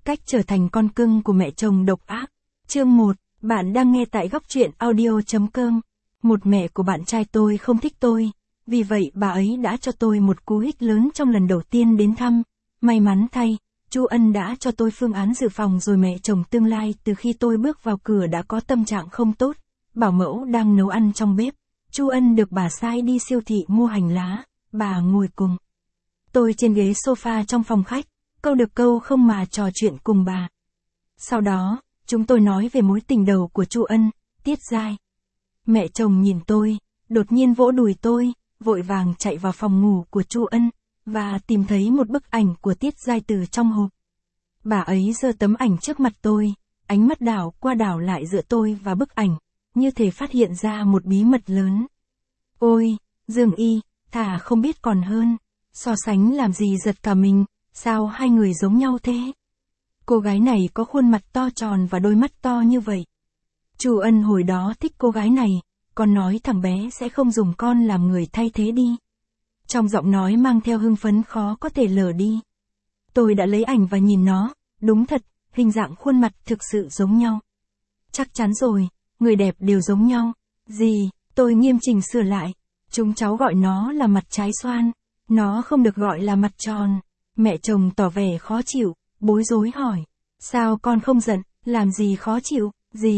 Cách trở thành con cưng của mẹ chồng độc ác. Chương 1, bạn đang nghe tại góc truyện audio.com. Một mẹ của bạn trai tôi không thích tôi, vì vậy bà ấy đã cho tôi một cú hích lớn trong lần đầu tiên đến thăm. May mắn thay, Chu Ân đã cho tôi phương án dự phòng rồi. Mẹ chồng tương lai từ khi tôi bước vào cửa đã có tâm trạng không tốt. Bảo mẫu đang nấu ăn trong bếp. Chu Ân được bà sai đi siêu thị mua hành lá, bà ngồi cùng tôi trên ghế sofa trong phòng khách, câu được câu không mà trò chuyện cùng bà. Sau đó, chúng tôi nói về mối tình đầu của Chu Ân, Tiết Giai. Mẹ chồng nhìn tôi, đột nhiên vỗ đùi tôi, vội vàng chạy vào phòng ngủ của Chu Ân, và tìm thấy một bức ảnh của Tiết Giai từ trong hộp. Bà ấy giơ tấm ảnh trước mặt tôi, ánh mắt đảo qua đảo lại giữa tôi và bức ảnh, như thể phát hiện ra một bí mật lớn. Ôi, Dương Y, thà không biết còn hơn, so sánh làm gì giật cả mình, sao hai người giống nhau thế? Cô gái này có khuôn mặt to tròn và đôi mắt to như vậy. Chu Ân hồi đó thích cô gái này, còn nói thằng bé sẽ không dùng con làm người thay thế đi. Trong giọng nói mang theo hưng phấn khó có thể lờ đi. Tôi đã lấy ảnh và nhìn nó, đúng thật, hình dạng khuôn mặt thực sự giống nhau. Chắc chắn rồi, người đẹp đều giống nhau. Gì, tôi nghiêm chỉnh sửa lại. Chúng cháu gọi nó là mặt trái xoan, nó không được gọi là mặt tròn. Mẹ chồng tỏ vẻ khó chịu, bối rối hỏi. Sao con không giận, làm gì khó chịu,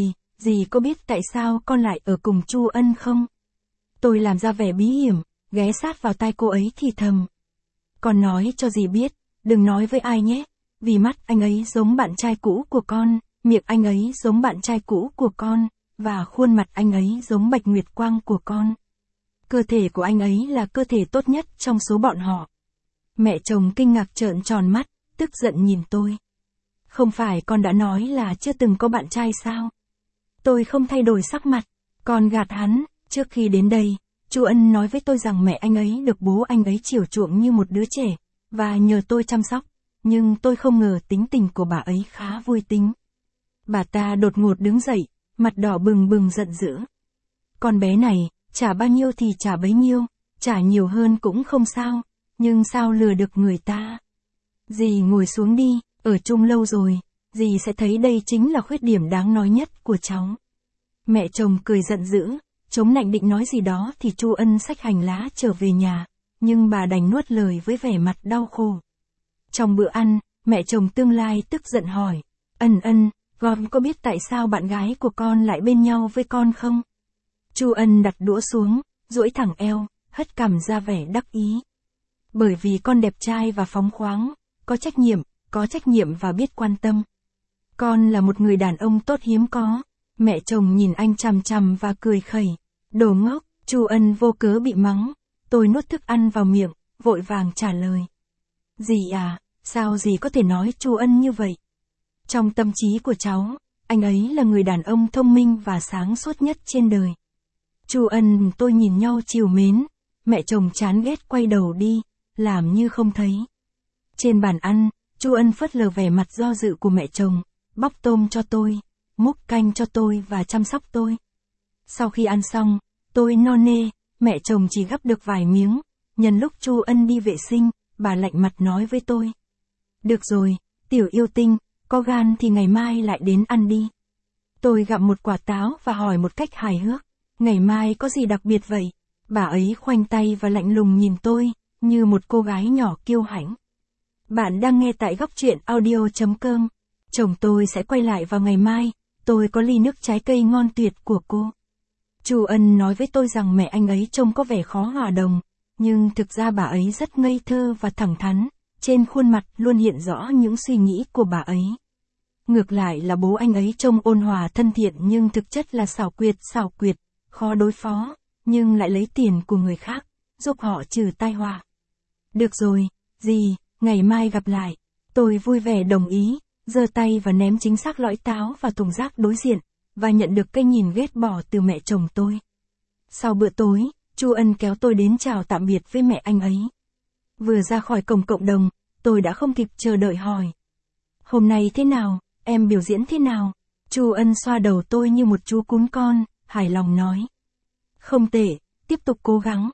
dì có biết tại sao con lại ở cùng Chu Ân không? Tôi làm ra vẻ bí hiểm, ghé sát vào tai cô ấy thì thầm. Con nói cho dì biết, đừng nói với ai nhé, vì mắt anh ấy giống bạn trai cũ của con, miệng anh ấy giống bạn trai cũ của con, và khuôn mặt anh ấy giống Bạch Nguyệt Quang của con. Cơ thể của anh ấy là cơ thể tốt nhất trong số bọn họ. Mẹ chồng kinh ngạc trợn tròn mắt, tức giận nhìn tôi. Không phải con đã nói là chưa từng có bạn trai sao? Tôi không thay đổi sắc mặt, còn gạt hắn. Trước khi đến đây, Chu Ân nói với tôi rằng mẹ anh ấy được bố anh ấy chiều chuộng như một đứa trẻ, và nhờ tôi chăm sóc, nhưng tôi không ngờ tính tình của bà ấy khá vui tính. Bà ta đột ngột đứng dậy, mặt đỏ bừng bừng giận dữ. Con bé này, trả bao nhiêu thì trả bấy nhiêu, trả nhiều hơn cũng không sao, nhưng sao lừa được người ta? Dì ngồi xuống đi, ở chung lâu rồi, dì sẽ thấy đây chính là khuyết điểm đáng nói nhất của cháu. Mẹ chồng cười giận dữ, chống nạnh định nói gì đó thì Chu Ân xách hành lá trở về nhà, nhưng bà đành nuốt lời với vẻ mặt đau khổ. Trong bữa ăn, mẹ chồng tương lai tức giận hỏi, Ân, con có biết tại sao bạn gái của con lại bên nhau với con không? Chu Ân đặt đũa xuống, duỗi thẳng eo, hất cằm ra vẻ đắc ý. Bởi vì con đẹp trai và phóng khoáng, có trách nhiệm và biết quan tâm. Con là một người đàn ông tốt hiếm có. Mẹ chồng nhìn anh chằm chằm và cười khẩy. Đồ ngốc, Chu Ân vô cớ bị mắng. Tôi nuốt thức ăn vào miệng, vội vàng trả lời. Dì à, sao dì có thể nói Chu Ân như vậy? Trong tâm trí của cháu, anh ấy là người đàn ông thông minh và sáng suốt nhất trên đời. Chu Ân, tôi nhìn nhau trìu mến. Mẹ chồng chán ghét quay đầu đi, làm như không thấy. Trên bàn ăn, Chu Ân phớt lờ vẻ mặt do dự của mẹ chồng, bóc tôm cho tôi, múc canh cho tôi và chăm sóc tôi. Sau khi ăn xong, tôi no nê, mẹ chồng chỉ gắp được vài miếng. Nhân lúc Chu Ân đi vệ sinh, bà lạnh mặt nói với tôi. Được rồi, tiểu yêu tinh, có gan thì ngày mai lại đến ăn đi. Tôi gặm một quả táo và hỏi một cách hài hước. Ngày mai có gì đặc biệt vậy? Bà ấy khoanh tay và lạnh lùng nhìn tôi, như một cô gái nhỏ kiêu hãnh. Bạn đang nghe tại góc truyện audio.com. Chồng tôi sẽ quay lại vào ngày mai, tôi có ly nước trái cây ngon tuyệt của cô. Chu Ân nói với tôi rằng mẹ anh ấy trông có vẻ khó hòa đồng, nhưng thực ra bà ấy rất ngây thơ và thẳng thắn, trên khuôn mặt luôn hiện rõ những suy nghĩ của bà ấy. Ngược lại là bố anh ấy trông ôn hòa thân thiện nhưng thực chất là xảo quyệt, khó đối phó, nhưng lại lấy tiền của người khác, giúp họ trừ tai họa. Được rồi, dì, ngày mai gặp lại. Tôi vui vẻ đồng ý, giơ tay và ném chính xác lõi táo vào thùng rác đối diện, và nhận được cái nhìn ghét bỏ từ mẹ chồng tôi. Sau bữa tối, Chu Ân kéo tôi đến chào tạm biệt với mẹ anh ấy. Vừa ra khỏi cổng cộng đồng, tôi đã không kịp chờ đợi hỏi. Hôm nay thế nào, em biểu diễn thế nào? Chu Ân xoa đầu tôi như một chú cún con, hài lòng nói. Không tệ, tiếp tục cố gắng.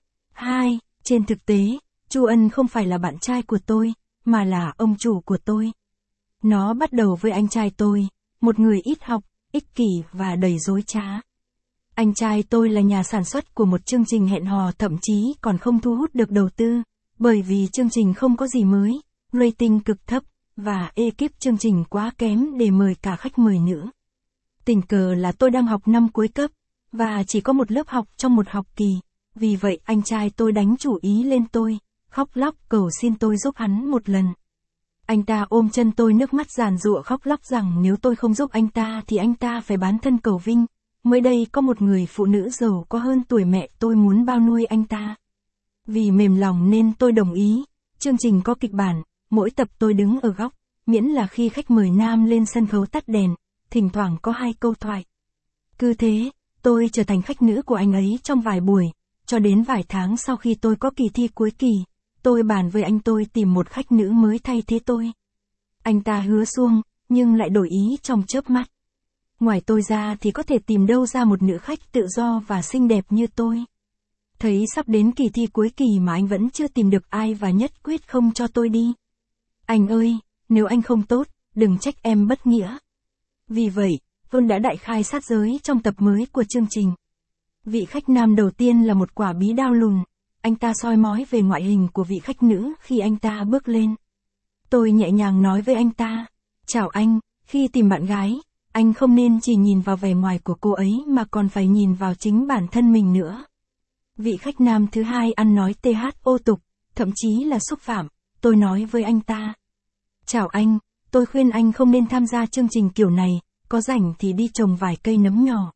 Trên thực tế, Chu Ân không phải là bạn trai của tôi, mà là ông chủ của tôi. Nó bắt đầu với anh trai tôi, một người ít học, ích kỷ và đầy dối trá. Anh trai tôi là nhà sản xuất của một chương trình hẹn hò, thậm chí còn không thu hút được đầu tư, bởi vì chương trình không có gì mới, rating cực thấp, và ekip chương trình quá kém để mời cả khách mời nữa. Tình cờ là tôi đang học năm cuối cấp, và chỉ có một lớp học trong một học kỳ, vì vậy anh trai tôi đánh chủ ý lên tôi, khóc lóc cầu xin tôi giúp hắn một lần. Anh ta ôm chân tôi, nước mắt giàn giụa khóc lóc rằng nếu tôi không giúp anh ta thì anh ta phải bán thân cầu vinh. Mới đây có một người phụ nữ giàu có hơn tuổi mẹ tôi muốn bao nuôi anh ta. Vì mềm lòng nên tôi đồng ý. Chương trình có kịch bản, mỗi tập tôi đứng ở góc, miễn là khi khách mời nam lên sân khấu tắt đèn, thỉnh thoảng có 2 câu thoại. Cứ thế, tôi trở thành khách nữ của anh ấy trong vài buổi, cho đến vài tháng sau khi tôi có kỳ thi cuối kỳ, tôi bàn với anh tôi tìm một khách nữ mới thay thế tôi. Anh ta hứa suông, nhưng lại đổi ý trong chớp mắt. Ngoài tôi ra thì có thể tìm đâu ra một nữ khách tự do và xinh đẹp như tôi. Thấy sắp đến kỳ thi cuối kỳ mà anh vẫn chưa tìm được ai và nhất quyết không cho tôi đi. Anh ơi, nếu anh không tốt, đừng trách em bất nghĩa. Vì vậy, Vân đã đại khai sát giới trong tập mới của chương trình. Vị khách nam đầu tiên là một quả bí đao lùn. Anh ta soi mói về ngoại hình của vị khách nữ khi anh ta bước lên. Tôi nhẹ nhàng nói với anh ta, chào anh, khi tìm bạn gái, anh không nên chỉ nhìn vào vẻ ngoài của cô ấy mà còn phải nhìn vào chính bản thân mình nữa. Vị khách nam thứ hai ăn nói ô tục, thậm chí là xúc phạm, tôi nói với anh ta. Chào anh, tôi khuyên anh không nên tham gia chương trình kiểu này, có rảnh thì đi trồng vài cây nấm nhỏ.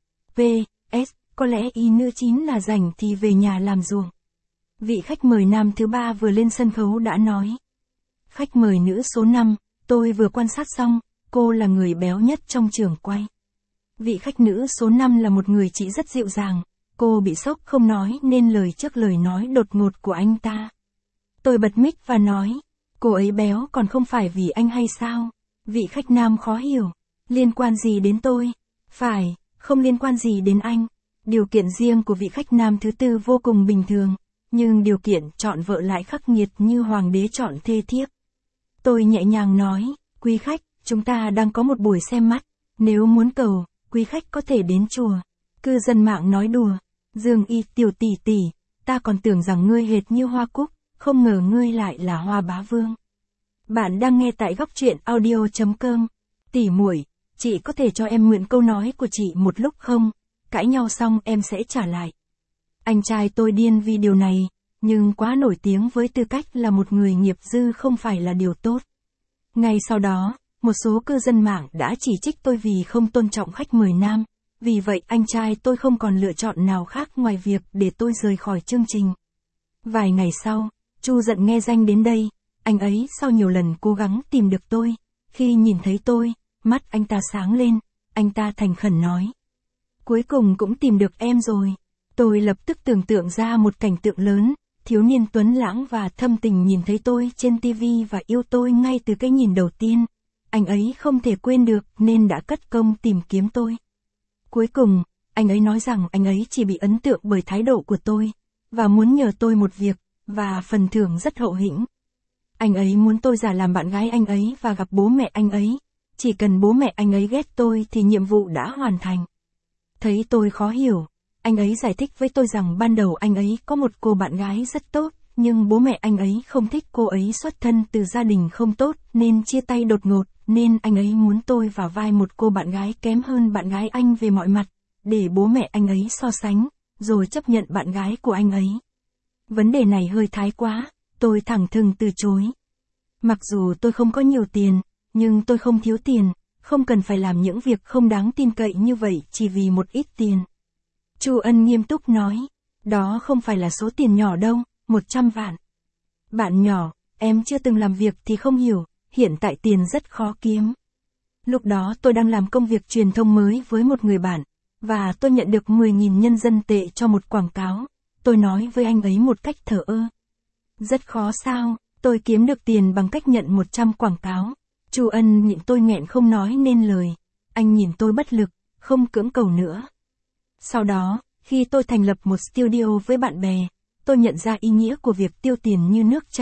V.S. Có lẽ ý nữ chính là rảnh thì về nhà làm ruộng. Vị khách mời nam thứ ba vừa lên sân khấu đã nói. Khách mời nữ số 5, tôi vừa quan sát xong, cô là người béo nhất trong trường quay. Vị khách nữ số 5 là một người chị rất dịu dàng, cô bị sốc không nói nên lời trước lời nói đột ngột của anh ta. Tôi bật mic và nói, cô ấy béo còn không phải vì anh hay sao? Vị khách nam khó hiểu, liên quan gì đến tôi? Phải, không liên quan gì đến anh. Điều kiện riêng của vị khách nam thứ tư vô cùng bình thường, nhưng điều kiện chọn vợ lại khắc nghiệt như hoàng đế chọn thê thiếp. Tôi nhẹ nhàng nói, quý khách, chúng ta đang có một buổi xem mắt, nếu muốn cầu, quý khách có thể đến chùa. Cư dân mạng nói đùa, Dương Y tiểu tỷ tỷ, ta còn tưởng rằng ngươi hệt như hoa cúc, không ngờ ngươi lại là Hoa Bá Vương. Bạn đang nghe tại góc truyện audio.com. Tỷ muội, chị có thể cho em mượn câu nói của chị một lúc không? Cãi nhau xong em sẽ trả lại. Anh trai tôi điên vì điều này, nhưng quá nổi tiếng với tư cách là một người nghiệp dư không phải là điều tốt. Ngay sau đó, một số cư dân mạng đã chỉ trích tôi vì không tôn trọng khách mời nam, vì vậy anh trai tôi không còn lựa chọn nào khác ngoài việc để tôi rời khỏi chương trình. Vài ngày sau, Chu Dận nghe danh đến đây, anh ấy sau nhiều lần cố gắng tìm được tôi, khi nhìn thấy tôi, mắt anh ta sáng lên, anh ta thành khẩn nói. Cuối cùng cũng tìm được em rồi. Tôi lập tức tưởng tượng ra một cảnh tượng lớn, thiếu niên tuấn lãng và thâm tình nhìn thấy tôi trên TV và yêu tôi ngay từ cái nhìn đầu tiên. Anh ấy không thể quên được nên đã cất công tìm kiếm tôi. Cuối cùng, anh ấy nói rằng anh ấy chỉ bị ấn tượng bởi thái độ của tôi, và muốn nhờ tôi một việc, và phần thưởng rất hậu hĩnh. Anh ấy muốn tôi giả làm bạn gái anh ấy và gặp bố mẹ anh ấy. Chỉ cần bố mẹ anh ấy ghét tôi thì nhiệm vụ đã hoàn thành. Thấy tôi khó hiểu, anh ấy giải thích với tôi rằng ban đầu anh ấy có một cô bạn gái rất tốt, nhưng bố mẹ anh ấy không thích cô ấy xuất thân từ gia đình không tốt nên chia tay đột ngột, nên anh ấy muốn tôi vào vai một cô bạn gái kém hơn bạn gái anh về mọi mặt, để bố mẹ anh ấy so sánh, rồi chấp nhận bạn gái của anh ấy. Vấn đề này hơi thái quá, tôi thẳng thừng từ chối. Mặc dù tôi không có nhiều tiền, nhưng tôi không thiếu tiền, không cần phải làm những việc không đáng tin cậy như vậy chỉ vì một ít tiền. Chu Ân nghiêm túc nói, đó không phải là số tiền nhỏ đâu, 100 vạn. Bạn nhỏ, em chưa từng làm việc thì không hiểu, hiện tại tiền rất khó kiếm. Lúc đó tôi đang làm công việc truyền thông mới với một người bạn, và tôi nhận được 10.000 nhân dân tệ cho một quảng cáo. Tôi nói với anh ấy một cách thờ ơ. Rất khó sao, tôi kiếm được tiền bằng cách nhận 100 quảng cáo. Chu Ân nhìn tôi nghẹn không nói nên lời. Anh nhìn tôi bất lực, không cưỡng cầu nữa. Sau đó, khi tôi thành lập một studio với bạn bè, tôi nhận ra ý nghĩa của việc tiêu tiền như nước chảy,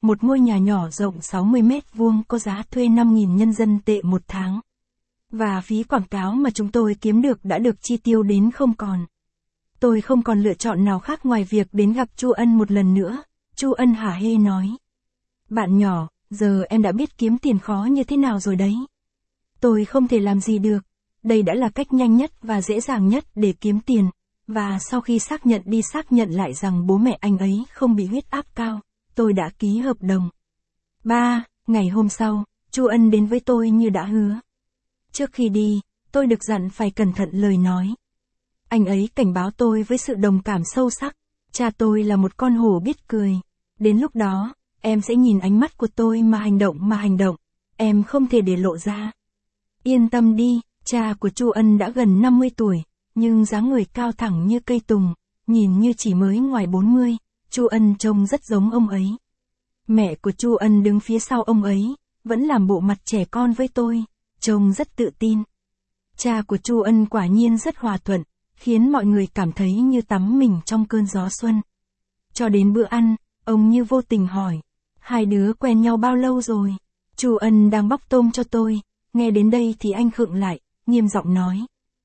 một ngôi nhà nhỏ rộng 60 mét vuông có giá thuê 5.000 nhân dân tệ một tháng. Và phí quảng cáo mà chúng tôi kiếm được đã được chi tiêu đến không còn. Tôi không còn lựa chọn nào khác ngoài việc đến gặp Chu Ân một lần nữa. Chu Ân hả hê nói. Bạn nhỏ, giờ em đã biết kiếm tiền khó như thế nào rồi đấy. Tôi không thể làm gì được. Đây đã là cách nhanh nhất và dễ dàng nhất để kiếm tiền. Và sau khi xác nhận lại rằng bố mẹ anh ấy không bị huyết áp cao, tôi đã ký hợp đồng. 3. Ngày hôm sau, Chu Ân đến với tôi như đã hứa. Trước khi đi, tôi được dặn phải cẩn thận lời nói. Anh ấy cảnh báo tôi với sự đồng cảm sâu sắc. Cha tôi là một con hổ biết cười. Đến lúc đó, em sẽ nhìn ánh mắt của tôi mà hành động. Em không thể để lộ ra. Yên tâm đi, cha của Chu Ân đã gần 50 tuổi, nhưng dáng người cao thẳng như cây tùng, nhìn như chỉ mới ngoài 40, Chu Ân trông rất giống ông ấy. Mẹ của Chu Ân đứng phía sau ông ấy, vẫn làm bộ mặt trẻ con với tôi, trông rất tự tin. Cha của Chu Ân quả nhiên rất hòa thuận, khiến mọi người cảm thấy như tắm mình trong cơn gió xuân. Cho đến bữa ăn, ông như vô tình hỏi, hai đứa quen nhau bao lâu rồi? Chu Ân đang bóc tôm cho tôi, nghe đến đây thì anh khựng lại, nghiêm giọng nói.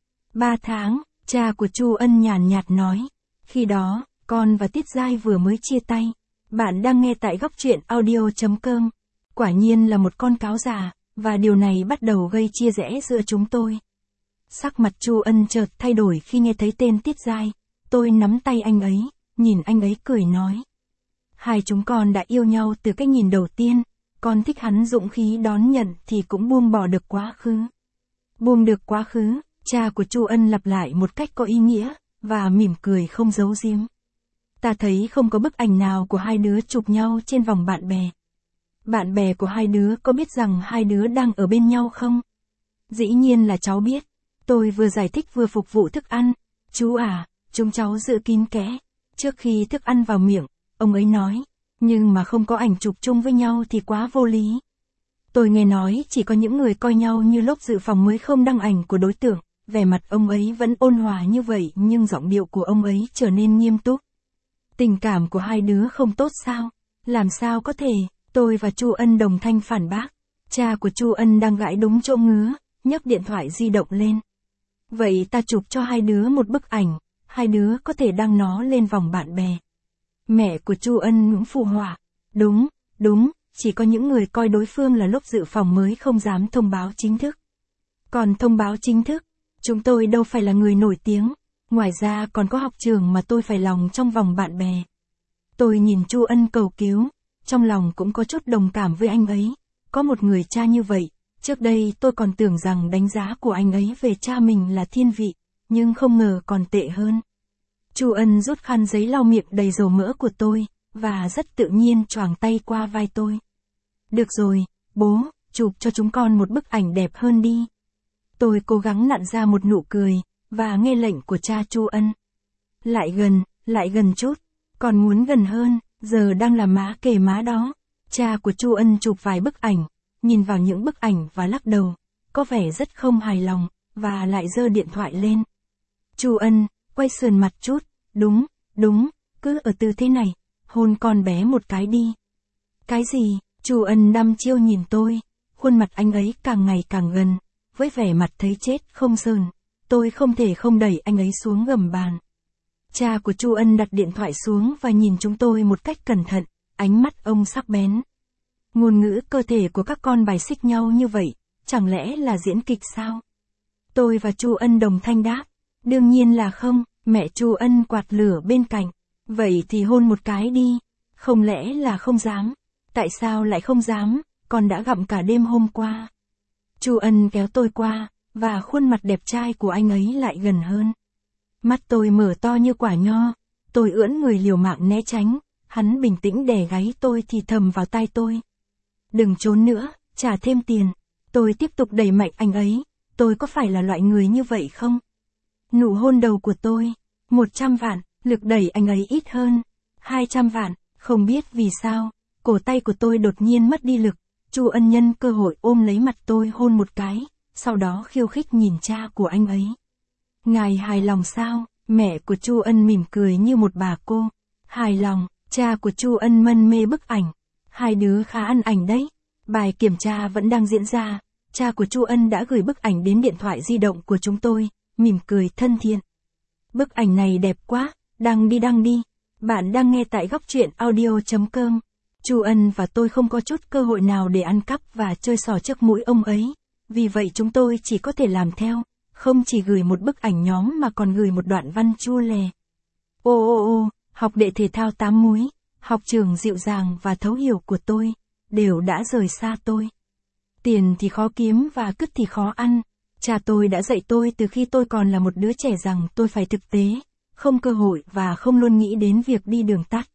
3 tháng, cha của Chu Ân nhàn nhạt nói. Khi đó, con và Tiết Giai vừa mới chia tay. Bạn đang nghe tại góc truyện audio.com. Quả nhiên là một con cáo già, và điều này bắt đầu gây chia rẽ giữa chúng tôi. Sắc mặt Chu Ân chợt thay đổi khi nghe thấy tên Tiết Giai. Tôi nắm tay anh ấy, nhìn anh ấy cười nói. Hai chúng con đã yêu nhau từ cái nhìn đầu tiên, con thích hắn dũng khí đón nhận thì cũng buông bỏ được quá khứ. Buông được quá khứ, cha của Chu Ân lặp lại một cách có ý nghĩa, và mỉm cười không giấu giếm. Ta thấy không có bức ảnh nào của hai đứa chụp nhau trên vòng bạn bè. Bạn bè của hai đứa có biết rằng hai đứa đang ở bên nhau không? Dĩ nhiên là cháu biết. Tôi vừa giải thích vừa phục vụ thức ăn. Chú à, chúng cháu giữ kín kẽ. Trước khi thức ăn vào miệng, ông ấy nói. Nhưng mà không có ảnh chụp chung với nhau thì quá vô lý. Tôi nghe nói chỉ có những người coi nhau như lốp dự phòng mới không đăng ảnh của đối tượng. Vẻ mặt ông ấy vẫn ôn hòa như vậy nhưng giọng điệu của ông ấy trở nên nghiêm túc. Tình cảm của hai đứa không tốt sao? Làm sao có thể? Tôi và Chu Ân đồng thanh phản bác. Cha của Chu Ân đang gãi đúng chỗ ngứa, nhấc điện thoại di động lên. Vậy ta chụp cho hai đứa một bức ảnh, hai đứa có thể đăng nó lên vòng bạn bè. Mẹ của Chu Ân ngưỡng phụ họa. Đúng, chỉ có những người coi đối phương là lốp dự phòng mới không dám thông báo chính thức. Còn thông báo chính thức, chúng tôi đâu phải là người nổi tiếng, ngoài ra còn có học trường mà tôi phải lòng trong vòng bạn bè. Tôi nhìn Chu Ân cầu cứu, trong lòng cũng có chút đồng cảm với anh ấy, có một người cha như vậy, trước đây tôi còn tưởng rằng đánh giá của anh ấy về cha mình là thiên vị, nhưng không ngờ còn tệ hơn. Chu Ân rút khăn giấy lau miệng đầy dầu mỡ của tôi, và rất tự nhiên choàng tay qua vai tôi. Được rồi, bố, chụp cho chúng con một bức ảnh đẹp hơn đi. Tôi cố gắng nặn ra một nụ cười, và nghe lệnh của cha Chu Ân. Lại gần chút, còn muốn gần hơn, giờ đang là má kề má đó. Cha của Chu Ân chụp vài bức ảnh, nhìn vào những bức ảnh và lắc đầu, có vẻ rất không hài lòng, và lại giơ điện thoại lên. Chu Ân, quay sườn mặt chút, đúng, cứ ở tư thế này, hôn con bé một cái đi. Cái gì? Chu Ân đăm chiêu nhìn tôi, khuôn mặt anh ấy càng ngày càng gần, với vẻ mặt thấy chết không sờn, tôi không thể không đẩy anh ấy xuống gầm bàn. Cha của Chu Ân đặt điện thoại xuống và nhìn chúng tôi một cách cẩn thận, ánh mắt ông sắc bén. Ngôn ngữ cơ thể của các con bài xích nhau như vậy, chẳng lẽ là diễn kịch sao? Tôi và Chu Ân đồng thanh đáp, đương nhiên là không, mẹ Chu Ân quạt lửa bên cạnh. Vậy thì hôn một cái đi, không lẽ là không dám? Tại sao lại không dám, con đã gặm cả đêm hôm qua. Chu Ân kéo tôi qua, và khuôn mặt đẹp trai của anh ấy lại gần hơn. Mắt tôi mở to như quả nho, tôi ưỡn người liều mạng né tránh, hắn bình tĩnh đè gáy tôi thì thầm vào tai tôi. Đừng trốn nữa, trả thêm tiền. Tôi tiếp tục đẩy mạnh anh ấy, tôi có phải là loại người như vậy không? Nụ hôn đầu của tôi, 100 vạn, lực đẩy anh ấy ít hơn, 200 vạn, không biết vì sao, cổ tay của tôi đột nhiên mất đi lực. Chu Ân nhân cơ hội ôm lấy mặt tôi hôn một cái, sau đó khiêu khích nhìn cha của anh ấy. Ngài hài lòng sao? Mẹ của Chu Ân mỉm cười như một bà cô. Hài lòng, cha của Chu Ân mân mê bức ảnh. hai đứa khá ăn ảnh đấy. Bài kiểm tra vẫn đang diễn ra, cha của Chu Ân đã gửi bức ảnh đến điện thoại di động của chúng tôi, mỉm cười thân thiện. Bức ảnh này đẹp quá, đăng đi. Bạn đang nghe tại góc truyện audio.com. Chu Ân và tôi không có chút cơ hội nào để ăn cắp và chơi xỏ trước mũi ông ấy, vì vậy chúng tôi chỉ có thể làm theo, không chỉ gửi một bức ảnh nhóm mà còn gửi một đoạn văn chua lè. Ô, học đệ thể thao 8 múi, học trường dịu dàng và thấu hiểu của tôi, đều đã rời xa tôi. Tiền thì khó kiếm và cứt thì khó ăn, cha tôi đã dạy tôi từ khi tôi còn là một đứa trẻ rằng tôi phải thực tế, không cơ hội và không luôn nghĩ đến việc đi đường tắt.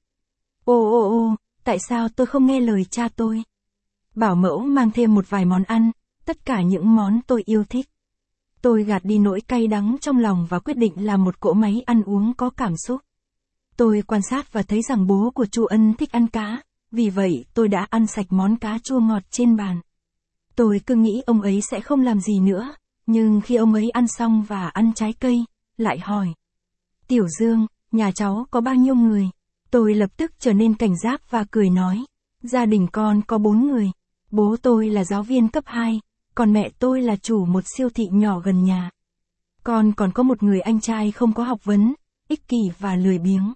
Ô, tại sao tôi không nghe lời cha tôi? Bảo mẫu mang thêm một vài món ăn, tất cả những món tôi yêu thích. Tôi gạt đi nỗi cay đắng trong lòng và quyết định làm một cỗ máy ăn uống có cảm xúc. Tôi quan sát và thấy rằng bố của Chu Ân thích ăn cá, vì vậy tôi đã ăn sạch món cá chua ngọt trên bàn. Tôi cứ nghĩ ông ấy sẽ không làm gì nữa, nhưng khi ông ấy ăn xong và ăn trái cây, lại hỏi. Tiểu Dương, nhà cháu có bao nhiêu người? Tôi lập tức trở nên cảnh giác và cười nói. Gia đình con có 4 người. Bố tôi là giáo viên cấp 2, còn mẹ tôi là chủ một siêu thị nhỏ gần nhà. Con còn có một người anh trai không có học vấn, ích kỷ và lười biếng.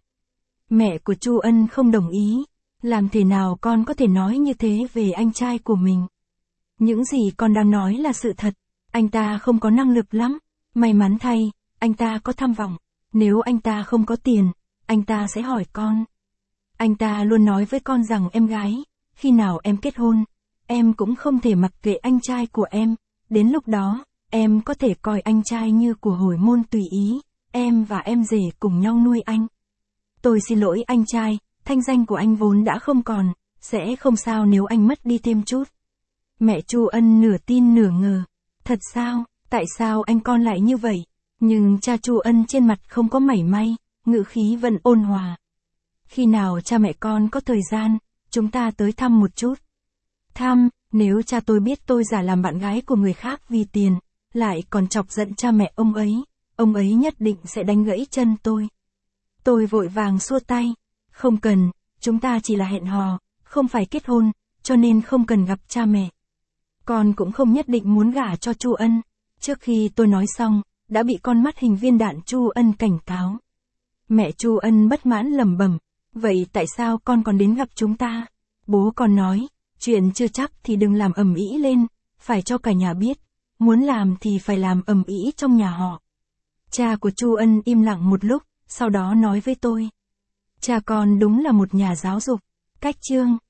Mẹ của Chu Ân không đồng ý. Làm thế nào con có thể nói như thế về anh trai của mình? Những gì con đang nói là sự thật. Anh ta không có năng lực lắm. May mắn thay, anh ta có tham vọng. Nếu anh ta không có tiền, anh ta sẽ hỏi con. Anh ta luôn nói với con rằng em gái, khi nào em kết hôn, em cũng không thể mặc kệ anh trai của em. Đến lúc đó, em có thể coi anh trai như của hồi môn tùy ý, em và em rể cùng nhau nuôi anh. Tôi xin lỗi anh trai, thanh danh của anh vốn đã không còn, sẽ không sao nếu anh mất đi thêm chút. Mẹ Chu Ân nửa tin nửa ngờ. Thật sao, tại sao anh con lại như vậy? Nhưng cha Chu Ân trên mặt không có mảy may, ngữ khí vẫn ôn hòa. Khi nào cha mẹ con có thời gian, chúng ta tới thăm một chút. Thăm, nếu cha tôi biết tôi giả làm bạn gái của người khác vì tiền, lại còn chọc giận cha mẹ ông ấy nhất định sẽ đánh gãy chân tôi. Tôi vội vàng xua tay. Không cần, chúng ta chỉ là hẹn hò, không phải kết hôn, cho nên không cần gặp cha mẹ. Con cũng không nhất định muốn gả cho Chu Ân. Trước khi tôi nói xong, đã bị con mắt hình viên đạn Chu Ân cảnh cáo. Mẹ Chu Ân bất mãn lẩm bẩm, vậy tại sao con còn đến gặp chúng ta? Bố con nói, chuyện chưa chắc thì đừng làm ầm ĩ lên, phải cho cả nhà biết, muốn làm thì phải làm ầm ĩ trong nhà họ. Cha của Chu Ân im lặng một lúc, sau đó nói với tôi. Cha con đúng là một nhà giáo dục. Cách chương